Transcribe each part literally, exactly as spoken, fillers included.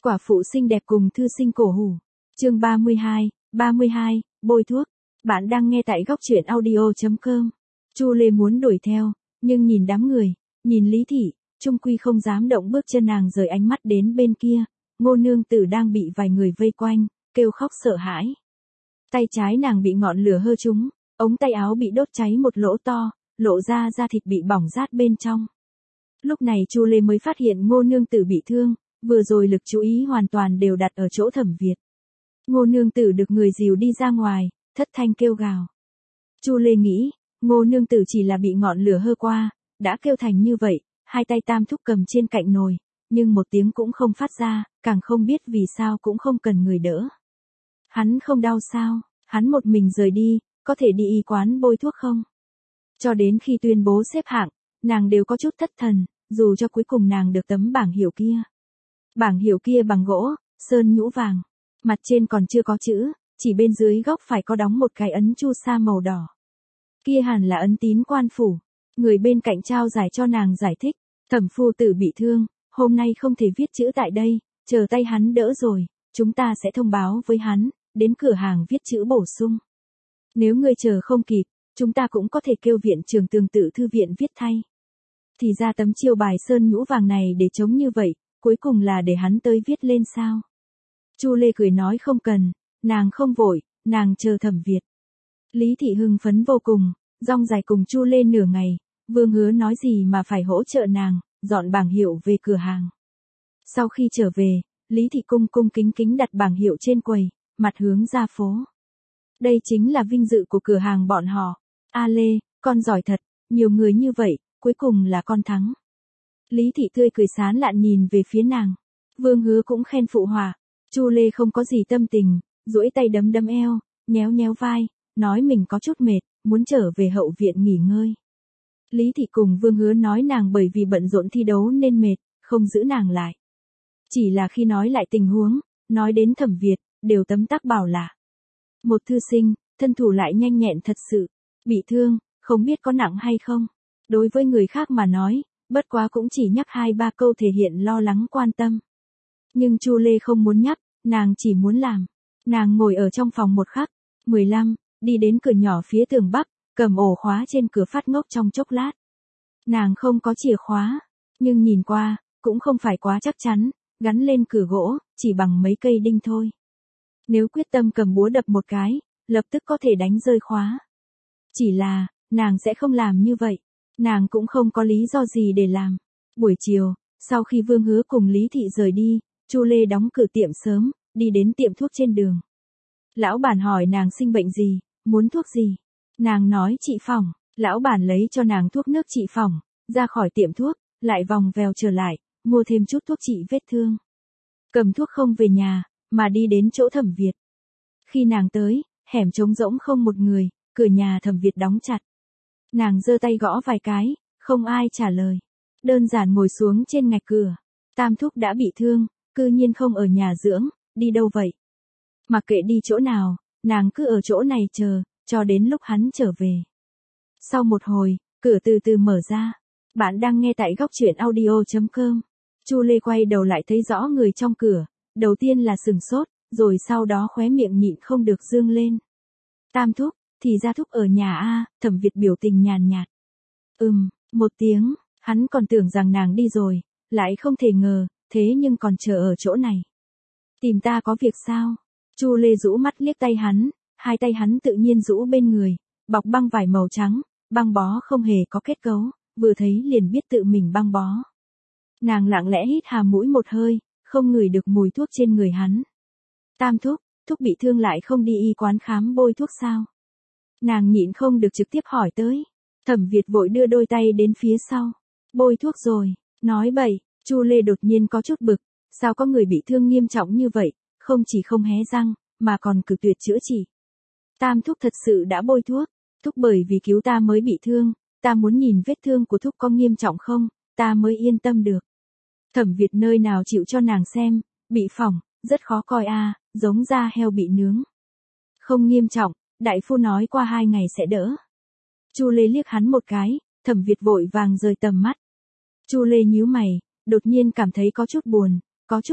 quả phụ xinh đẹp cùng thư sinh cổ hủ. Chương ba mươi hai, ba mươi hai, bôi thuốc. Bạn đang nghe tại góc truyện audio chấm com. Chu Lê muốn đuổi theo, nhưng nhìn đám người, nhìn Lý Thị, chung quy không dám động bước chân, nàng rời ánh mắt đến bên kia. Ngô nương tử đang bị vài người vây quanh, kêu khóc sợ hãi. Tay trái nàng bị ngọn lửa hơ trúng, ống tay áo bị đốt cháy một lỗ to, lộ ra da thịt bị bỏng rát bên trong. Lúc này Chu Lê mới phát hiện Ngô nương tử bị thương, vừa rồi lực chú ý hoàn toàn đều đặt ở chỗ Thẩm Việt. Ngô nương tử được người dìu đi ra ngoài, thất thanh kêu gào. Chu Lê nghĩ, Ngô nương tử chỉ là bị ngọn lửa hơ qua, đã kêu thành như vậy, hai tay Tam Thúc cầm trên cạnh nồi, nhưng một tiếng cũng không phát ra, càng không biết vì sao cũng không cần người đỡ. Hắn không đau sao, hắn một mình rời đi, có thể đi y quán bôi thuốc không? Cho đến khi tuyên bố xếp hạng, nàng đều có chút thất thần, dù cho cuối cùng nàng được tấm bảng hiệu kia. Bảng hiệu kia bằng gỗ, sơn nhũ vàng, mặt trên còn chưa có chữ, chỉ bên dưới góc phải có đóng một cái ấn chu sa màu đỏ. Kia hẳn là ấn tín quan phủ. Người bên cạnh trao giải cho nàng giải thích, Thẩm phu tử bị thương, hôm nay không thể viết chữ tại đây, chờ tay hắn đỡ rồi, chúng ta sẽ thông báo với hắn, đến cửa hàng viết chữ bổ sung. Nếu ngươi chờ không kịp, chúng ta cũng có thể kêu viện trưởng Tường Tự thư viện viết thay. Thì ra tấm chiêu bài sơn nhũ vàng này để chống như vậy, cuối cùng là để hắn tới viết lên sao? Chu Lê cười nói không cần, nàng không vội, nàng chờ Thẩm Việt. Lý Thị hưng phấn vô cùng, rong dài cùng Chu Lê nửa ngày, Vương Hứa nói gì mà phải hỗ trợ nàng, dọn bảng hiệu về cửa hàng. Sau khi trở về, Lý Thị cung cung kính kính đặt bảng hiệu trên quầy, mặt hướng ra phố. Đây chính là vinh dự của cửa hàng bọn họ. A Lê, con giỏi thật, nhiều người như vậy, cuối cùng là con thắng. Lý Thị tươi cười sán lạn nhìn về phía nàng. Vương Hứa cũng khen phụ họa. Chu Lê không có gì tâm tình, duỗi tay đấm đấm eo, nhéo nhéo vai, nói mình có chút mệt, muốn trở về hậu viện nghỉ ngơi. Lý Thị cùng Vương Hứa nói nàng bởi vì bận rộn thi đấu nên mệt, không giữ nàng lại. Chỉ là khi nói lại tình huống, nói đến Thẩm Việt, đều tấm tắc bảo là một thư sinh, thân thủ lại nhanh nhẹn thật sự, bị thương, không biết có nặng hay không. Đối với người khác mà nói, bất quá cũng chỉ nhắc hai ba câu thể hiện lo lắng quan tâm. Nhưng Chu Lê không muốn nhắc, nàng chỉ muốn làm. Nàng ngồi ở trong phòng một khắc, mười lăm, đi đến cửa nhỏ phía tường bắc, cầm ổ khóa trên cửa phát ngốc trong chốc lát. Nàng không có chìa khóa, nhưng nhìn qua, cũng không phải quá chắc chắn, gắn lên cửa gỗ, chỉ bằng mấy cây đinh thôi. Nếu quyết tâm cầm búa đập một cái, lập tức có thể đánh rơi khóa. Chỉ là, nàng sẽ không làm như vậy. Nàng cũng không có lý do gì để làm. Buổi chiều, sau khi Vương Hứa cùng Lý Thị rời đi, Chu Lê đóng cửa tiệm sớm, đi đến tiệm thuốc trên đường. Lão bản hỏi nàng sinh bệnh gì, muốn thuốc gì. Nàng nói trị phỏng, lão bản lấy cho nàng thuốc nước trị phỏng, ra khỏi tiệm thuốc, lại vòng vèo trở lại, mua thêm chút thuốc trị vết thương. Cầm thuốc không về nhà, mà đi đến chỗ Thẩm Việt. Khi nàng tới, hẻm trống rỗng không một người, cửa nhà Thẩm Việt đóng chặt. Nàng giơ tay gõ vài cái, không ai trả lời. Đơn giản ngồi xuống trên ngạch cửa. Tam Thúc đã bị thương, cư nhiên không ở nhà dưỡng, đi đâu vậy? Mặc kệ đi chỗ nào, nàng cứ ở chỗ này chờ, cho đến lúc hắn trở về. Sau một hồi, cửa từ từ mở ra. Bạn đang nghe tại góc truyện audio chấm com. Chu Lê quay đầu lại thấy rõ người trong cửa, đầu tiên là sừng sốt, rồi sau đó khóe miệng nhịn không được dương lên. Tam Thúc, thì ra Thúc ở nhà a, Thẩm Việt biểu tình nhàn nhạt. Ừm, một tiếng, hắn còn tưởng rằng nàng đi rồi, lại không thể ngờ, thế nhưng còn chờ ở chỗ này. Tìm ta có việc sao? Chu Lê rũ mắt liếc tay hắn, hai tay hắn tự nhiên rũ bên người, bọc băng vải màu trắng, băng bó không hề có kết cấu, vừa thấy liền biết tự mình băng bó. Nàng lặng lẽ hít hà mũi một hơi, không ngửi được mùi thuốc trên người hắn. Tam Thúc, Thúc bị thương lại không đi y quán khám bôi thuốc sao? Nàng nhịn không được trực tiếp hỏi tới. Thẩm Việt vội đưa đôi tay đến phía sau. Bôi thuốc rồi, nói bậy. Chu Lê đột nhiên có chút bực, sao có người bị thương nghiêm trọng như vậy, không chỉ không hé răng, mà còn cự tuyệt chữa trị. Tam Thúc thật sự đã bôi thuốc, Thúc bởi vì cứu ta mới bị thương, ta muốn nhìn vết thương của Thúc có nghiêm trọng không, ta mới yên tâm được. Thẩm Việt nơi nào chịu cho nàng xem, bị phỏng, rất khó coi a, giống da heo bị nướng. Không nghiêm trọng, đại phu nói qua hai ngày sẽ đỡ. Chu Lê liếc hắn một cái, Thẩm Việt vội vàng rời tầm mắt. Chu Lê nhíu mày, đột nhiên cảm thấy có chút buồn, có chút bực,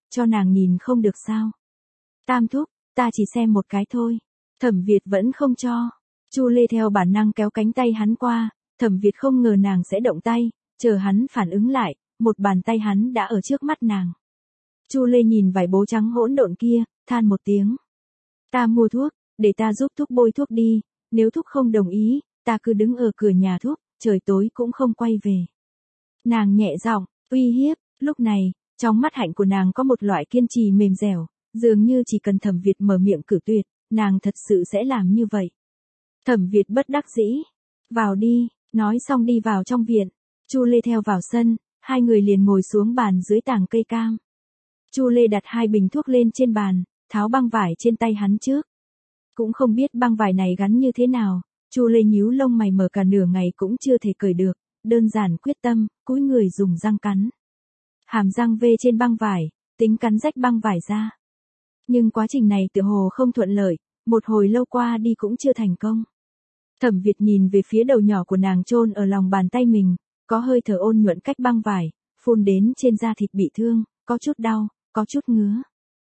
cho nàng nhìn không được sao. Tam thúc, ta chỉ xem một cái thôi. Thẩm Việt vẫn không cho. Chu Lê theo bản năng kéo cánh tay hắn qua, Thẩm Việt không ngờ nàng sẽ động tay, chờ hắn phản ứng lại, một bàn tay hắn đã ở trước mắt nàng. Chu Lê nhìn vải bố trắng hỗn độn kia, than một tiếng. Ta mua thuốc, để ta giúp thúc bôi thuốc đi, nếu thúc không đồng ý, ta cứ đứng ở cửa nhà thuốc, trời tối cũng không quay về. Nàng nhẹ giọng, uy hiếp, lúc này, trong mắt hạnh của nàng có một loại kiên trì mềm dẻo, dường như chỉ cần Thẩm Việt mở miệng cử tuyệt, nàng thật sự sẽ làm như vậy. Thẩm Việt bất đắc dĩ, vào đi, nói xong đi vào trong viện, Chu Lê theo vào sân, hai người liền ngồi xuống bàn dưới tàng cây cam. Chu Lê đặt hai bình thuốc lên trên bàn, tháo băng vải trên tay hắn trước. Cũng không biết băng vải này gắn như thế nào, Chu Lê nhíu lông mày mở cả nửa ngày cũng chưa thể cởi được, đơn giản quyết tâm, cúi người dùng răng cắn. Hàm răng vê trên băng vải, tính cắn rách băng vải ra. Nhưng quá trình này tựa hồ không thuận lợi, một hồi lâu qua đi cũng chưa thành công. Thẩm Việt nhìn về phía đầu nhỏ của nàng chôn ở lòng bàn tay mình, có hơi thở ôn nhuận cách băng vải, phun đến trên da thịt bị thương, có chút đau, có chút ngứa.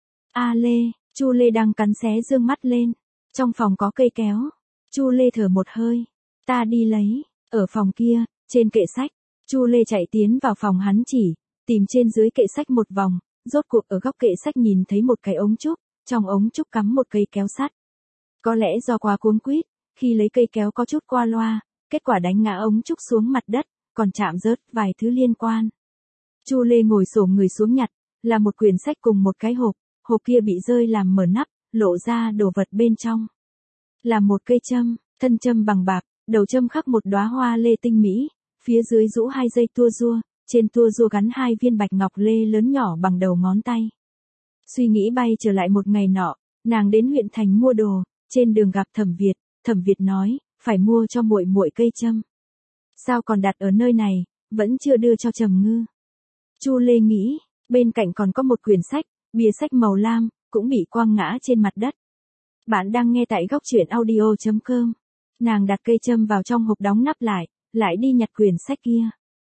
A Lê, Chu Lê đang cắn xé dương mắt lên. Trong phòng có cây kéo. Chu Lê thở một hơi. Ta đi lấy. Ở phòng kia, trên kệ sách. Chu Lê chạy tiến vào phòng hắn chỉ, tìm trên dưới kệ sách một vòng, rốt cuộc ở góc kệ sách nhìn thấy một cái ống trúc, trong ống trúc cắm một cây kéo sắt. Có lẽ do quá cuống quýt, khi lấy cây kéo có chút qua loa, kết quả đánh ngã ống trúc xuống mặt đất, còn chạm rớt vài thứ liên quan. Chu Lê ngồi xổm người xuống nhặt, là một quyển sách cùng một cái hộp, hộp kia bị rơi làm mở nắp, lộ ra đồ vật bên trong. Là một cây châm, thân châm bằng bạc, đầu châm khắc một đóa hoa lê tinh mỹ, phía dưới rũ hai dây tua rua, trên tua rua gắn hai viên bạch ngọc lê lớn nhỏ bằng đầu ngón tay. Suy nghĩ bay trở lại một ngày nọ, nàng đến huyện thành mua đồ, trên đường gặp Thẩm Việt, Thẩm Việt nói, phải mua cho muội muội cây châm. Sao còn đặt ở nơi này, vẫn chưa đưa cho Trầm Ngư. Chu Lê nghĩ, bên cạnh còn có một quyển sách, bìa sách màu lam, cũng bị quăng ngã trên mặt đất. Bạn đang nghe tại góc truyện audio chấm com. Nàng đặt cây châm vào trong hộp đóng nắp lại, lại đi nhặt quyển sách kia.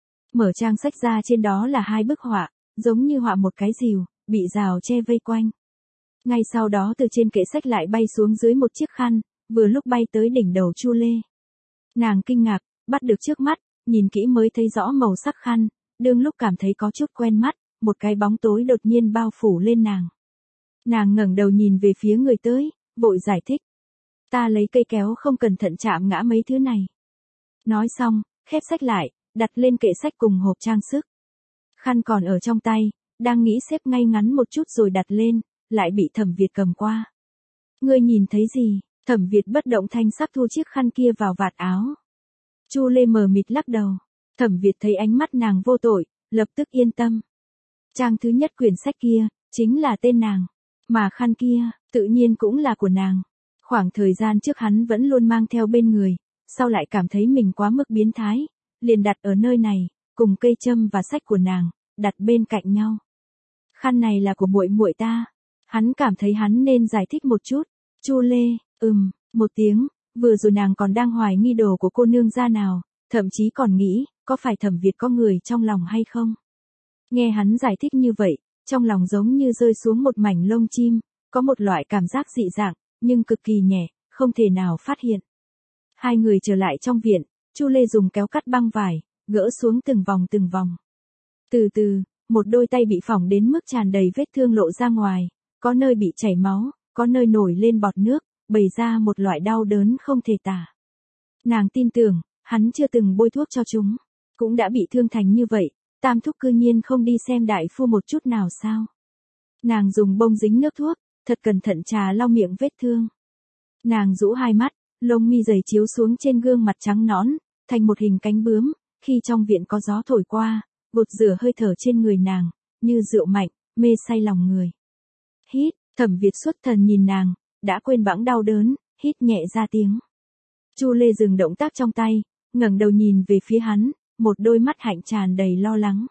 Mở trang sách ra, trên đó là hai bức họa, giống như họa một cái rìu, bị rào che vây quanh. Ngay sau đó từ trên kệ sách lại bay xuống dưới một chiếc khăn, vừa lúc bay tới đỉnh đầu Chu Lê. Nàng kinh ngạc, bắt được trước mắt, nhìn kỹ mới thấy rõ màu sắc khăn, đương lúc cảm thấy có chút quen mắt, một cái bóng tối đột nhiên bao phủ lên nàng. Nàng ngẩng đầu nhìn về phía người tới, vội giải thích. Ta lấy cây kéo không cẩn thận chạm ngã mấy thứ này. Nói xong, khép sách lại, đặt lên kệ sách cùng hộp trang sức. Khăn còn ở trong tay, đang nghĩ xếp ngay ngắn một chút rồi đặt lên, lại bị Thẩm Việt cầm qua. Ngươi nhìn thấy gì? Thẩm Việt bất động thanh sắc thu chiếc khăn kia vào vạt áo. Chu Lê mờ mịt lắc đầu. Thẩm Việt thấy ánh mắt nàng vô tội, lập tức yên tâm. Trang thứ nhất quyển sách kia, chính là tên nàng. Mà khăn kia, tự nhiên cũng là của nàng. Khoảng thời gian trước hắn vẫn luôn mang theo bên người, sau lại cảm thấy mình quá mức biến thái, liền đặt ở nơi này, cùng cây châm và sách của nàng, đặt bên cạnh nhau. Khăn này là của muội muội ta. Hắn cảm thấy hắn nên giải thích một chút. Chu Lê, ừm, một tiếng, vừa rồi nàng còn đang hoài nghi đồ của cô nương gia nào, thậm chí còn nghĩ, có phải Thẩm Việt có người trong lòng hay không. Nghe hắn giải thích như vậy, trong lòng giống như rơi xuống một mảnh lông chim, có một loại cảm giác dị dạng, nhưng cực kỳ nhẹ, không thể nào phát hiện. Hai người trở lại trong viện, Chu Lê dùng kéo cắt băng vải, gỡ xuống từng vòng từng vòng. Từ từ, một đôi tay bị phỏng đến mức tràn đầy vết thương lộ ra ngoài, có nơi bị chảy máu, có nơi nổi lên bọt nước, bày ra một loại đau đớn không thể tả. Nàng tin tưởng, hắn chưa từng bôi thuốc cho chúng, cũng đã bị thương thành như vậy, Tam thúc cư nhiên không đi xem đại phu một chút nào sao. Nàng dùng bông dính nước thuốc, thật cẩn thận trà lau miệng vết thương. Nàng rũ hai mắt, lông mi dày chiếu xuống trên gương mặt trắng nõn, thành một hình cánh bướm, khi trong viện có gió thổi qua, gột rửa hơi thở trên người nàng, như rượu mạnh, mê say lòng người. Hít, Thẩm Việt xuất thần nhìn nàng, đã quên bẵng đau đớn, hít nhẹ ra tiếng. Chu Lê dừng động tác trong tay, ngẩng đầu nhìn về phía hắn, một đôi mắt hạnh tràn đầy lo lắng.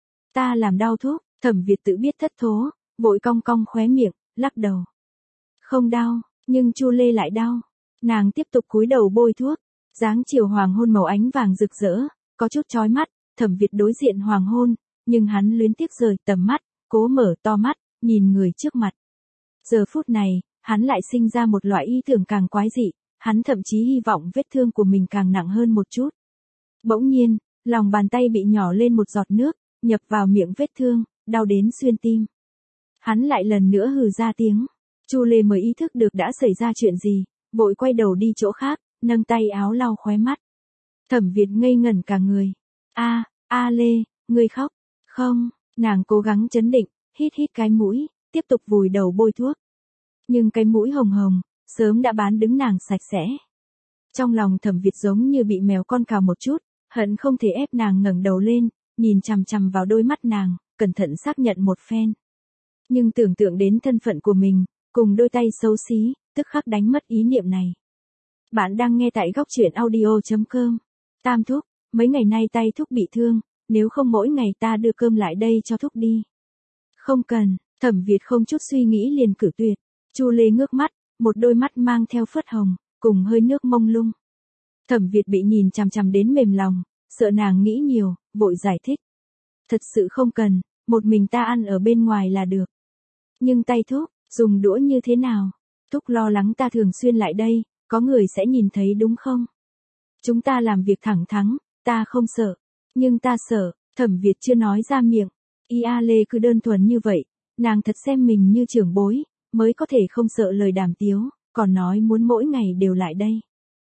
Ta làm đau thuốc, Thẩm Việt tự biết thất thố, vội cong cong khóe miệng, lắc đầu. Không đau, nhưng Chu Lê lại đau. Nàng tiếp tục cúi đầu bôi thuốc, dáng chiều hoàng hôn màu ánh vàng rực rỡ, có chút chói mắt, Thẩm Việt đối diện hoàng hôn, nhưng hắn luyến tiếc rời tầm mắt, cố mở to mắt, nhìn người trước mặt. Giờ phút này, hắn lại sinh ra một loại ý tưởng càng quái dị, hắn thậm chí hy vọng vết thương của mình càng nặng hơn một chút. Bỗng nhiên, lòng bàn tay bị nhỏ lên một giọt nước, nhập vào miệng vết thương, đau đến xuyên tim. Hắn lại lần nữa hừ ra tiếng. Chu Lê mới ý thức được đã xảy ra chuyện gì, vội quay đầu đi chỗ khác, nâng tay áo lau khóe mắt. Thẩm Việt ngây ngẩn cả người. A, A Lê, ngươi khóc. Không, nàng cố gắng trấn định, hít hít cái mũi, tiếp tục vùi đầu bôi thuốc. Nhưng cái mũi hồng hồng, sớm đã bán đứng nàng sạch sẽ. Trong lòng Thẩm Việt giống như bị mèo con cào một chút, hận không thể ép nàng ngẩng đầu lên, nhìn chằm chằm vào đôi mắt nàng, cẩn thận xác nhận một phen. Nhưng tưởng tượng đến thân phận của mình, cùng đôi tay xấu xí, tức khắc đánh mất ý niệm này. Bạn đang nghe tại góc truyện audio chấm com. Tam thúc, mấy ngày nay tay thúc bị thương, nếu không mỗi ngày ta đưa cơm lại đây cho thúc đi. Không cần, Thẩm Việt không chút suy nghĩ liền cử tuyệt. Chu Lê ngước mắt, một đôi mắt mang theo phớt hồng, cùng hơi nước mông lung. Thẩm Việt bị nhìn chằm chằm đến mềm lòng, sợ nàng nghĩ nhiều, vội giải thích. Thật sự không cần, một mình ta ăn ở bên ngoài là được. Nhưng tay thúc, dùng đũa như thế nào? Thúc lo lắng ta thường xuyên lại đây, có người sẽ nhìn thấy đúng không? Chúng ta làm việc thẳng thắn, ta không sợ. Nhưng ta sợ, Thẩm Việt chưa nói ra miệng. Y A Lê cứ đơn thuần như vậy, nàng thật xem mình như trưởng bối, mới có thể không sợ lời đàm tiếu, còn nói muốn mỗi ngày đều lại đây.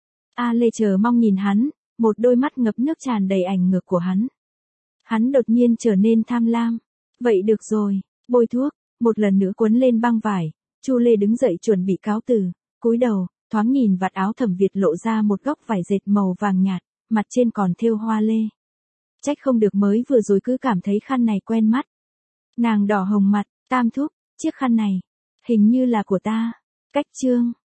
A Lê chờ mong nhìn hắn, một đôi mắt ngập nước tràn đầy ảnh ngược của hắn. Hắn đột nhiên trở nên tham lam. Vậy được rồi, bôi thuốc, một lần nữa cuốn lên băng vải, Chu Lê đứng dậy chuẩn bị cáo từ, cúi đầu, thoáng nhìn vạt áo Thẩm Việt lộ ra một góc vải dệt màu vàng nhạt, mặt trên còn thêu hoa lê. Trách không được mới vừa rồi cứ cảm thấy khăn này quen mắt. Nàng đỏ hồng mặt, Tam thúc, chiếc khăn này, hình như là của ta. Cách chương.